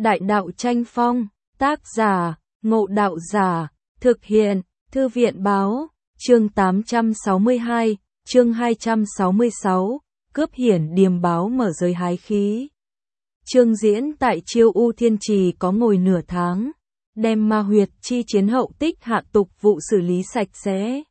Đại đạo tranh phong, tác giả, Ngộ Đạo Giả, thực hiện, Thư viện báo, chương 862, chương 266, cướp hiển điềm báo mở giới hái khí. Chương diễn tại Chiêu U Thiên Trì có ngồi nửa tháng, đem ma huyệt chi chiến hậu tích hạ tục vụ xử lý sạch sẽ.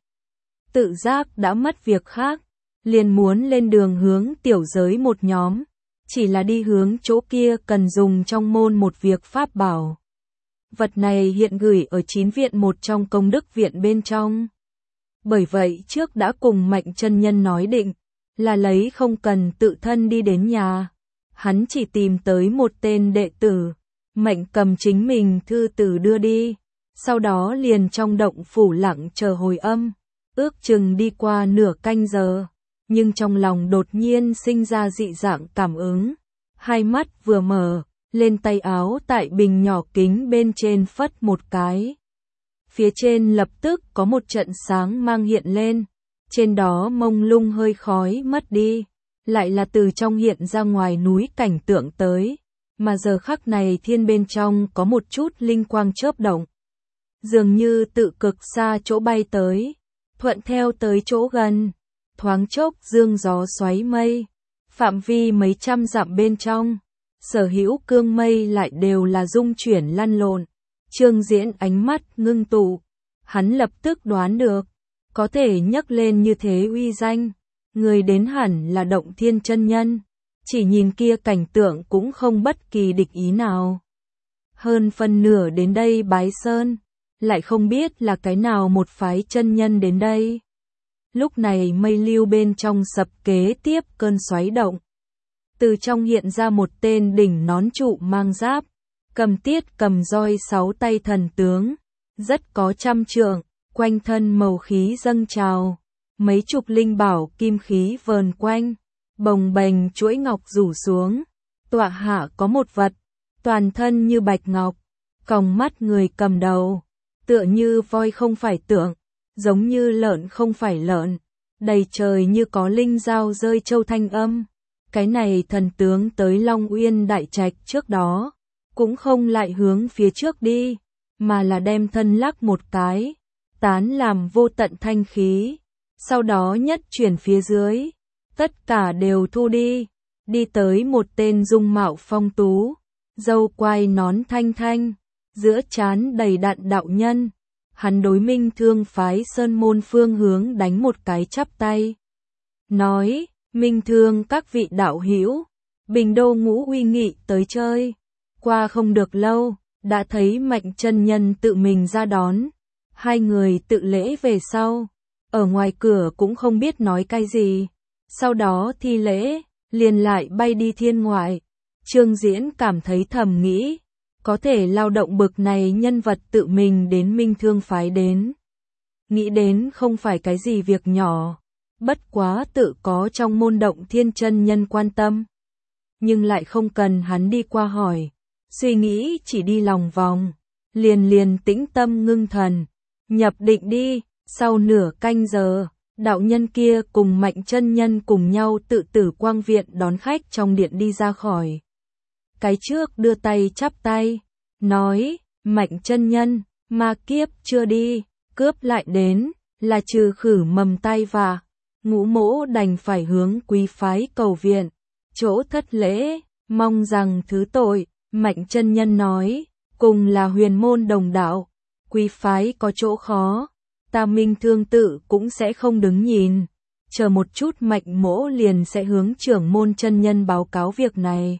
Tự giác đã mất việc khác, liền muốn lên đường hướng tiểu giới một nhóm, chỉ là đi hướng chỗ kia cần dùng trong môn một việc pháp bảo. Vật này hiện gửi ở 9 viện một trong công đức viện bên trong. Bởi vậy trước đã cùng Mạnh chân nhân nói định, là lấy không cần tự thân đi đến nhà. Hắn chỉ tìm tới một tên đệ tử, Mạnh cầm chính mình thư tử đưa đi, sau đó liền trong động phủ lặng chờ hồi âm, ước chừng đi qua nửa canh giờ, nhưng trong lòng đột nhiên sinh ra dị dạng cảm ứng, hai mắt vừa mở, lên tay áo tại bình nhỏ kính bên trên phất một cái. Phía trên lập tức có một trận sáng mang hiện lên, trên đó mông lung hơi khói mất đi, lại là từ trong hiện ra ngoài núi cảnh tượng tới, mà giờ khắc này thiên bên trong có một chút linh quang chớp động. Dường như tự cực xa chỗ bay tới, thuận theo tới chỗ gần, thoáng chốc dương gió xoáy mây, phạm vi mấy trăm dặm bên trong, sở hữu cương mây lại đều là rung chuyển lăn lộn. Trương Diễn ánh mắt ngưng tụ, hắn lập tức đoán được, có thể nhấc lên như thế uy danh, người đến hẳn là Động Thiên chân nhân, chỉ nhìn kia cảnh tượng cũng không bất kỳ địch ý nào. Hơn phân nửa đến đây bái sơn, lại không biết là cái nào một phái chân nhân đến đây. Lúc này mây lưu bên trong sập kế tiếp cơn xoáy động. Từ trong hiện ra một tên đỉnh nón trụ mang giáp, cầm tiết cầm roi 6 tay thần tướng, rất có trăm trượng, quanh thân màu khí dâng trào, mấy chục linh bảo kim khí vờn quanh, bồng bềnh chuỗi ngọc rủ xuống, tọa hạ có một vật, toàn thân như bạch ngọc, còng mắt người cầm đầu, tựa như voi không phải tượng, giống như lợn không phải lợn, đầy trời như có linh dao rơi châu thanh âm. Cái này thần tướng tới Long Uyên Đại Trạch trước đó, cũng không lại hướng phía trước đi, mà là đem thân lắc một cái, tán làm vô tận thanh khí, sau đó nhất chuyển phía dưới, tất cả đều thu đi, đi tới một tên dung mạo phong tú, râu quai nón thanh thanh, giữa trán đầy đặn đạo nhân. Hắn đối Minh Thương phái sơn môn phương hướng đánh một cái chắp tay, nói: Minh Thương các vị đạo hữu, Bình Đô Ngũ Uy Nghị tới chơi. Qua không được lâu, đã thấy Mạnh chân nhân tự mình ra đón, hai người tự lễ về sau, ở ngoài cửa cũng không biết nói cái gì, sau đó thi lễ, liền lại bay đi thiên ngoại. Trương Diễn cảm thấy thầm nghĩ, có thể lao động bực này nhân vật tự mình đến Minh Thương phái đến. Nghĩ đến không phải cái gì việc nhỏ, bất quá tự có trong môn Động Thiên chân nhân quan tâm. Nhưng lại không cần hắn đi qua hỏi, suy nghĩ chỉ đi lòng vòng, liền tĩnh tâm ngưng thần, nhập định đi. Sau nửa canh giờ, đạo nhân kia cùng Mạnh chân nhân cùng nhau tự tử quang viện đón khách trong điện đi ra khỏi. Cái trước đưa tay chắp tay, nói: Mạnh chân nhân, ma kiếp chưa đi, cướp lại đến, là trừ khử mầm tai vạ. Ngũ mỗ đành phải hướng quý phái cầu viện, chỗ thất lễ, mong rằng thứ tội. Mạnh chân nhân nói: cùng là huyền môn đồng đạo, quý phái có chỗ khó, ta Minh Thương tự cũng sẽ không đứng nhìn, chờ một chút Mạnh mỗ liền sẽ hướng trưởng môn chân nhân báo cáo việc này.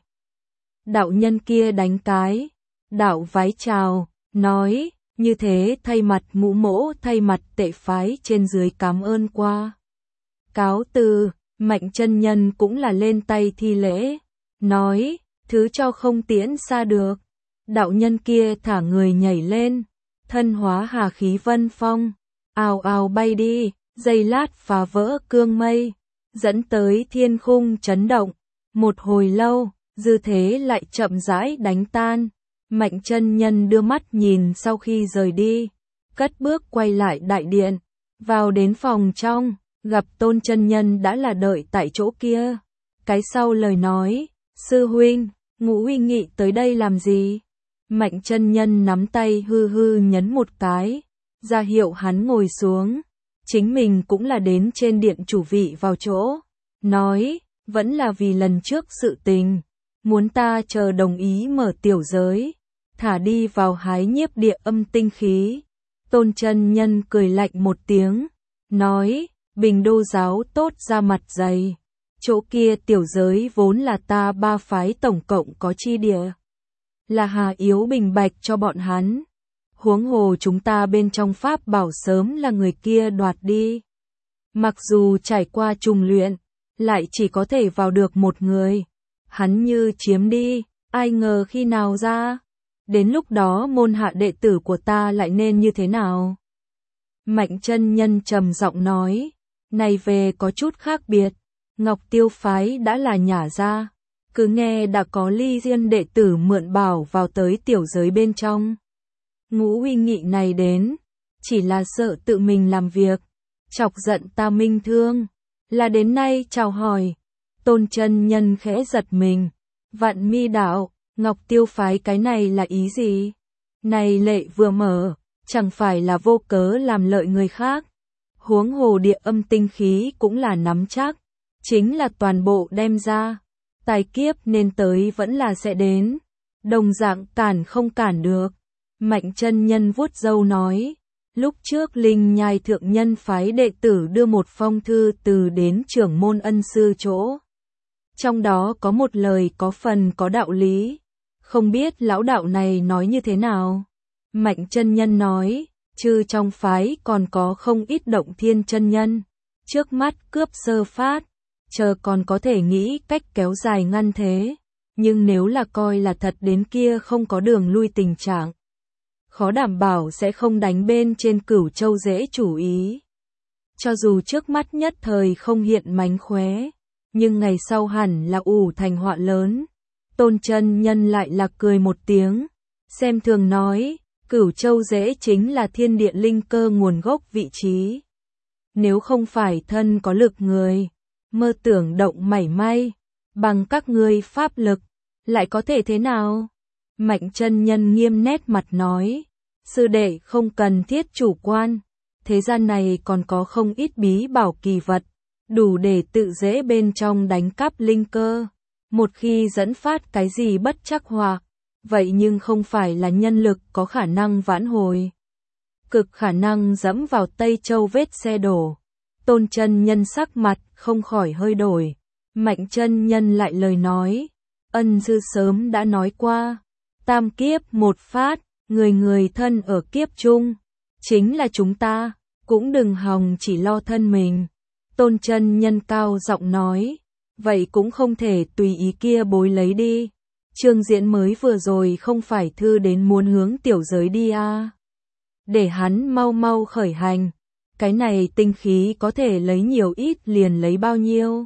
Đạo nhân kia đánh cái đạo vái chào, nói: như thế thay mặt ngũ mỗ thay mặt tệ phái trên dưới cảm ơn qua. Cáo từ. Mạnh chân nhân cũng là lên tay thi lễ, nói: thứ cho không tiễn xa được. Đạo nhân kia thả người nhảy lên, thân hóa hà khí vân phong, ào ào bay đi, giây lát phá vỡ cương mây, dẫn tới thiên khung chấn động. Một hồi lâu, dư thế lại chậm rãi đánh tan. Mạnh chân nhân đưa mắt nhìn sau khi rời đi, cất bước quay lại đại điện, vào đến phòng trong, gặp Tôn chân nhân đã là đợi tại chỗ kia. Cái sau lời nói: sư huynh, Ngũ Uy Nghị tới đây làm gì? Mạnh chân nhân nắm tay hư hư nhấn một cái, ra hiệu hắn ngồi xuống. Chính mình cũng là đến trên điện chủ vị vào chỗ. Nói, vẫn là vì lần trước sự tình. Muốn ta chờ đồng ý mở tiểu giới. Thả đi vào hái nhiếp địa âm tinh khí. Tôn chân nhân cười lạnh một tiếng. Nói, Bình Đô giáo tốt ra mặt dày. Chỗ kia tiểu giới vốn là ta ba phái tổng cộng có chi địa. Là Hà Yếu bình bạch cho bọn hắn. Huống hồ chúng ta bên trong pháp bảo sớm là người kia đoạt đi. Mặc dù trải qua trùng luyện, lại chỉ có thể vào được một người. Hắn như chiếm đi, ai ngờ khi nào ra. Đến lúc đó môn hạ đệ tử của ta lại nên như thế nào? Mạnh chân nhân trầm giọng nói, này về có chút khác biệt. Ngọc Tiêu phái đã là nhả ra. Cứ nghe đã có ly riêng đệ tử mượn bảo vào tới tiểu giới bên trong. Ngũ Uy Nghị này đến, chỉ là sợ tự mình làm việc, chọc giận ta Minh Thương, là đến nay chào hỏi. Tôn chân nhân khẽ giật mình, Vạn Mi đạo, Ngọc Tiêu phái cái này là ý gì? Này lệ vừa mở, chẳng phải là vô cớ làm lợi người khác. Huống hồ địa âm tinh khí cũng là nắm chắc, chính là toàn bộ đem ra. Tài kiếp nên tới vẫn là sẽ đến, đồng dạng cản không cản được. Mạnh chân nhân vuốt râu nói, lúc trước Linh Nhai thượng nhân phái đệ tử đưa một phong thư từ đến trưởng môn ân sư chỗ. Trong đó có một lời có phần có đạo lý, không biết lão đạo này nói như thế nào. Mạnh chân nhân nói, chứ trong phái còn có không ít động thiên chân nhân, trước mắt cướp sơ phát, chờ còn có thể nghĩ cách kéo dài ngăn thế, nhưng nếu là coi là thật đến kia không có đường lui tình trạng, khó đảm bảo sẽ không đánh bên trên Cửu Châu dễ chủ ý. Cho dù trước mắt nhất thời không hiện mánh khóe, nhưng ngày sau hẳn là ủ thành họa lớn. Tôn chân nhân lại là cười một tiếng, xem thường nói, Cửu Châu dễ chính là thiên địa linh cơ nguồn gốc vị trí. Nếu không phải thân có lực người, mơ tưởng động mảy may, bằng các ngươi pháp lực, lại có thể thế nào? Mạnh chân nhân nghiêm nét mặt nói, sư đệ không cần thiết chủ quan, thế gian này còn có không ít bí bảo kỳ vật, đủ để tự dễ bên trong đánh cắp linh cơ. Một khi dẫn phát cái gì bất trắc họa, vậy nhưng không phải là nhân lực có khả năng vãn hồi. Cực khả năng dẫm vào Tây Châu vết xe đổ. Tôn chân nhân sắc mặt không khỏi hơi đổi. Mạnh chân nhân lại lời nói, ân sư sớm đã nói qua, tam kiếp một phát, người người thân ở kiếp chung, chính là chúng ta, cũng đừng hòng chỉ lo thân mình. Tôn chân nhân cao giọng nói, vậy cũng không thể tùy ý kia bối lấy đi. Trương Diễn mới vừa rồi không phải thư đến muốn hướng tiểu giới đi à. Để hắn mau mau khởi hành. Cái này tinh khí có thể lấy nhiều ít liền lấy bao nhiêu.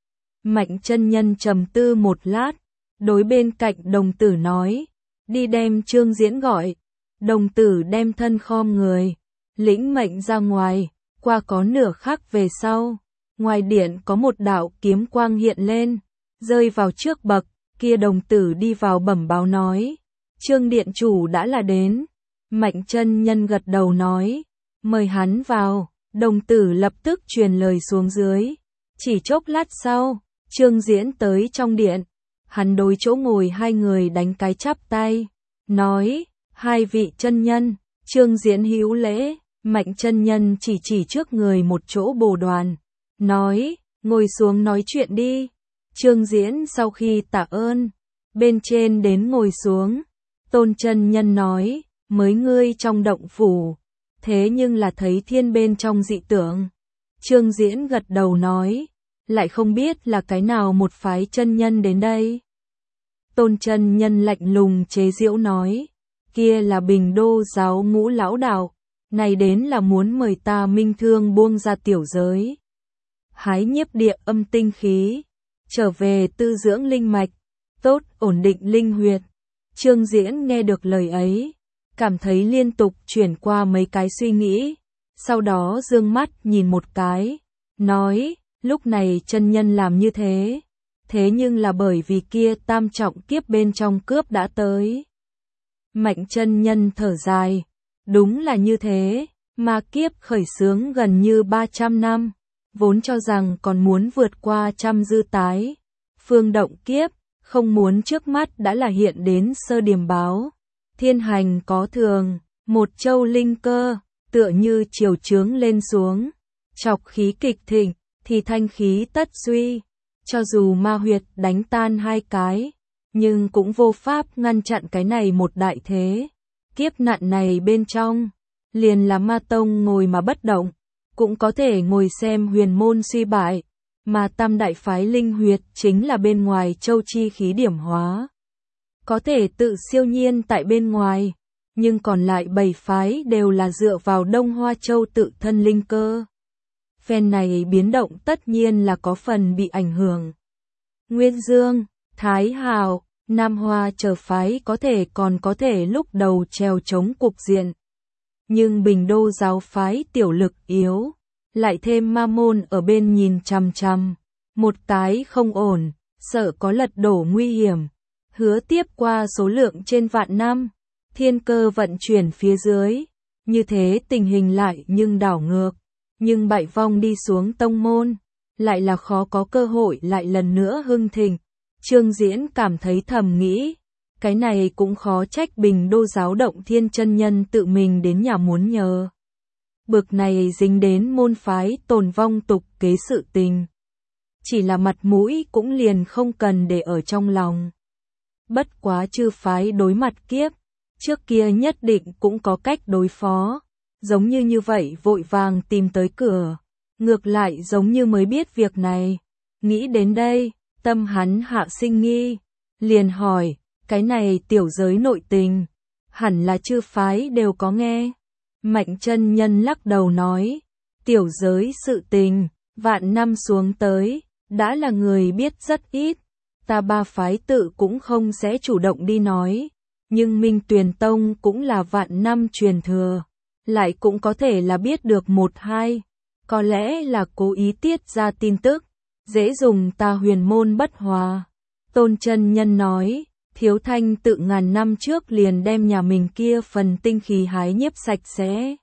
Mạnh chân nhân trầm tư một lát, đối bên cạnh đồng tử nói, đi đem Trương Diễn gọi. Đồng tử đem thân khom người, lĩnh mệnh ra ngoài, qua có nửa khắc về sau. Ngoài điện có một đạo kiếm quang hiện lên, rơi vào trước bậc, kia đồng tử đi vào bẩm báo nói, Trương điện chủ đã là đến. Mạnh chân nhân gật đầu nói, mời hắn vào. Đồng tử lập tức truyền lời xuống dưới. Chỉ chốc lát sau, Trương Diễn tới trong điện. Hắn đối chỗ ngồi hai người đánh cái chắp tay, nói, hai vị chân nhân. Trương Diễn hữu lễ. Mạnh chân nhân chỉ trước người một chỗ bồ đoàn, nói, ngồi xuống nói chuyện đi. Trương Diễn sau khi tạ ơn, bên trên đến ngồi xuống. Tôn chân nhân nói, mới ngươi trong động phủ, thế nhưng là thấy thiên bên trong dị tượng. Trương Diễn gật đầu nói, lại không biết là cái nào một phái chân nhân đến đây. Tôn chân nhân lạnh lùng chế giễu nói, kia là Bình Đô giáo Ngũ lão đạo, này đến là muốn mời ta Minh Thương buông ra tiểu giới, hái nhiếp địa âm tinh khí, trở về tư dưỡng linh mạch, tốt ổn định linh huyệt. Trương Diễn nghe được lời ấy, cảm thấy liên tục chuyển qua mấy cái suy nghĩ, sau đó dương mắt nhìn một cái, nói, lúc này chân nhân làm như thế, thế nhưng là bởi vì kia tam trọng kiếp bên trong cướp đã tới. Mạnh chân nhân thở dài, đúng là như thế, ma kiếp khởi xướng gần như 300 năm, vốn cho rằng còn muốn vượt qua trăm dư tái. Phương động kiếp, không muốn trước mắt đã là hiện đến sơ điểm báo. Thiên hành có thường, một châu linh cơ, tựa như chiều chướng lên xuống, chọc khí kịch thịnh, thì thanh khí tất suy. Cho dù ma huyệt đánh tan hai cái, nhưng cũng vô pháp ngăn chặn cái này một đại thế. Kiếp nạn này bên trong, liền là ma tông ngồi mà bất động, cũng có thể ngồi xem huyền môn suy bại, mà tam đại phái linh huyệt chính là bên ngoài châu chi khí điểm hóa. Có thể tự siêu nhiên tại bên ngoài, nhưng còn lại 7 phái đều là dựa vào Đông Hoa Châu tự thân linh cơ. Phen này biến động tất nhiên là có phần bị ảnh hưởng. Nguyên Dương, Thái Hào, Nam Hoa chờ phái còn có thể lúc đầu trèo chống cục diện. Nhưng Bình Đô giáo phái tiểu lực yếu, lại thêm ma môn ở bên nhìn chằm chằm, một tái không ổn, sợ có lật đổ nguy hiểm. Hứa tiếp qua số lượng trên vạn năm, thiên cơ vận chuyển phía dưới, như thế tình hình lại nhưng đảo ngược, nhưng bại vong đi xuống tông môn, lại là khó có cơ hội lại lần nữa hưng thịnh. Trương Diễn cảm thấy thầm nghĩ, cái này cũng khó trách Bình Đô giáo động thiên chân nhân tự mình đến nhà muốn nhờ. Bực này dính đến môn phái tồn vong tục kế sự tình. Chỉ là mặt mũi cũng liền không cần để ở trong lòng. Bất quá chư phái đối mặt kiếp, trước kia nhất định cũng có cách đối phó, giống như vậy vội vàng tìm tới cửa, ngược lại giống như mới biết việc này. Nghĩ đến đây, tâm hắn hạ sinh nghi, liền hỏi, cái này tiểu giới nội tình, hẳn là chư phái đều có nghe. Mạnh chân nhân lắc đầu nói, tiểu giới sự tình, vạn năm xuống tới, đã là người biết rất ít, ta ba phái tự cũng không sẽ chủ động đi nói, nhưng Minh Tuyền Tông cũng là vạn năm truyền thừa, lại cũng có thể là biết được một hai, có lẽ là cố ý tiết ra tin tức, dễ dùng ta huyền môn bất hòa. Tôn chân nhân nói, Thiếu Thanh tự ngàn năm trước liền đem nhà mình kia phần tinh khí hái nhiếp sạch sẽ.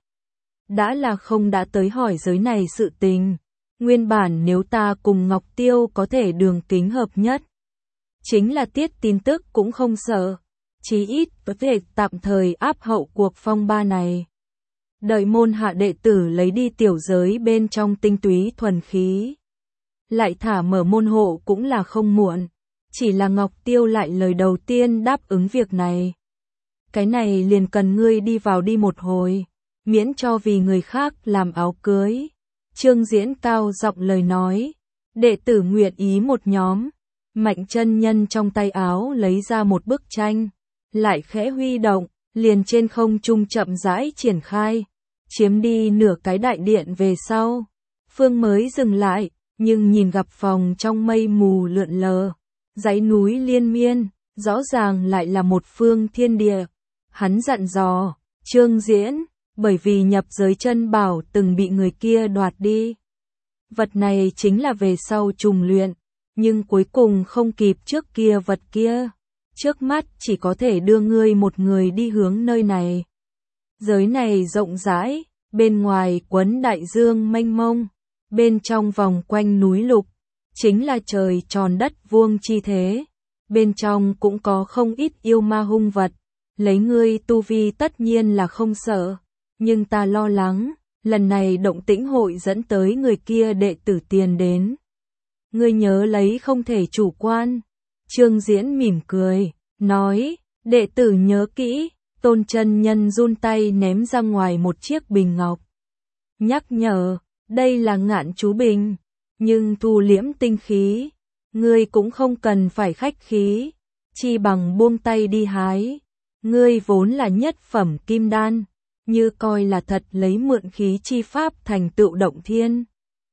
Đã là không đã tới hỏi giới này sự tình. Nguyên bản nếu ta cùng Ngọc Tiêu có thể đường kính hợp nhất, chính là tiết tin tức cũng không sợ, chí ít có thể tạm thời áp hậu cuộc phong ba này. Đợi môn hạ đệ tử lấy đi tiểu giới bên trong tinh túy thuần khí, lại thả mở môn hộ cũng là không muộn. Chỉ là Ngọc Tiêu lại lời đầu tiên đáp ứng việc này. Cái này liền cần ngươi đi vào đi một hồi, miễn cho vì người khác làm áo cưới. Trương Diễn cao giọng lời nói, đệ tử nguyện ý một nhóm. Mạnh chân nhân trong tay áo lấy ra một bức tranh, lại khẽ huy động, liền trên không trung chậm rãi triển khai, chiếm đi nửa cái đại điện về sau. Phương mới dừng lại, nhưng nhìn gặp phòng trong mây mù lượn lờ, dãy núi liên miên, rõ ràng lại là một phương thiên địa. Hắn dặn dò, Trương Diễn, bởi vì nhập giới chân bảo từng bị người kia đoạt đi. Vật này chính là về sau trùng luyện, nhưng cuối cùng không kịp trước kia vật kia. Trước mắt chỉ có thể đưa ngươi một người đi hướng nơi này. Giới này rộng rãi, bên ngoài quấn đại dương mênh mông, bên trong vòng quanh núi lục, chính là trời tròn đất vuông chi thế. Bên trong cũng có không ít yêu ma hung vật, lấy ngươi tu vi tất nhiên là không sợ, nhưng ta lo lắng, lần này động tĩnh hội dẫn tới người kia đệ tử tiền đến. Ngươi nhớ lấy không thể chủ quan. Trương Diễn mỉm cười, nói, đệ tử nhớ kỹ. Tôn chân nhân run tay ném ra ngoài một chiếc bình ngọc. Nhắc nhở, đây là ngạn chú bình, nhưng thu liễm tinh khí, ngươi cũng không cần phải khách khí, chi bằng buông tay đi hái. Ngươi vốn là nhất phẩm kim đan, như coi là thật lấy mượn khí chi pháp thành tựu động thiên.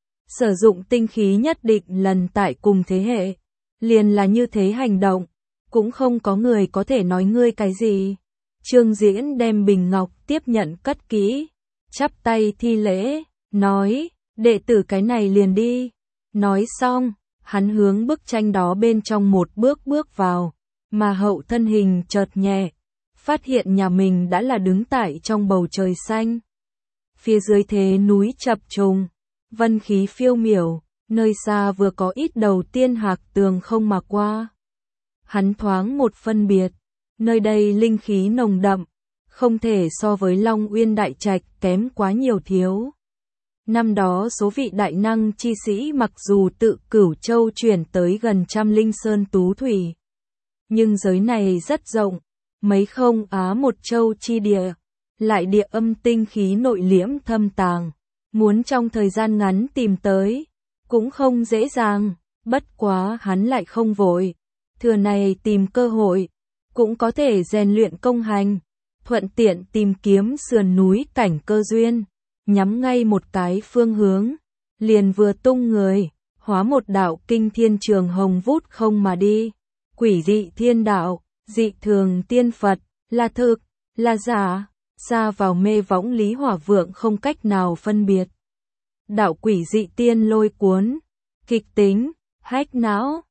Sử dụng tinh khí nhất định lần tại cùng thế hệ, liền là như thế hành động, cũng không có người có thể nói ngươi cái gì. Trương Diễn đem bình ngọc tiếp nhận cất kỹ, chắp tay thi lễ, nói, đệ tử cái này liền đi. Nói xong, Hắn hướng bức tranh đó bên trong một bước bước vào, mà Hậu thân hình chợt nhẹ, phát hiện nhà mình đã là đứng tại trong bầu trời xanh. Phía dưới thế núi chập trùng, vân khí phiêu miểu, nơi xa vừa có ít đầu tiên hạc tường không mà qua. Hắn thoáng một phân biệt, nơi đây linh khí nồng đậm, không thể so với Long Uyên Đại Trạch kém quá nhiều thiếu. Năm đó số vị đại năng chi sĩ mặc dù tự Cửu Châu chuyển tới gần Trăm Linh Sơn Tú Thủy, nhưng giới này rất rộng, mấy không á một châu chi địa, lại địa âm tinh khí nội liễm thâm tàng, muốn trong thời gian ngắn tìm tới, cũng không dễ dàng, bất quá hắn lại không vội, thừa này tìm cơ hội, cũng có thể rèn luyện công hành, thuận tiện tìm kiếm sườn núi cảnh cơ duyên, nhắm ngay một cái phương hướng, liền vừa tung người, hóa một đạo kinh thiên trường hồng vút không mà đi, quỷ dị thiên đạo, dị thường tiên Phật, là thực, là giả, xa vào mê võng Lý Hỏa Vượng không cách nào phân biệt. Đạo quỷ dị tiên lôi cuốn, kịch tính, hách não,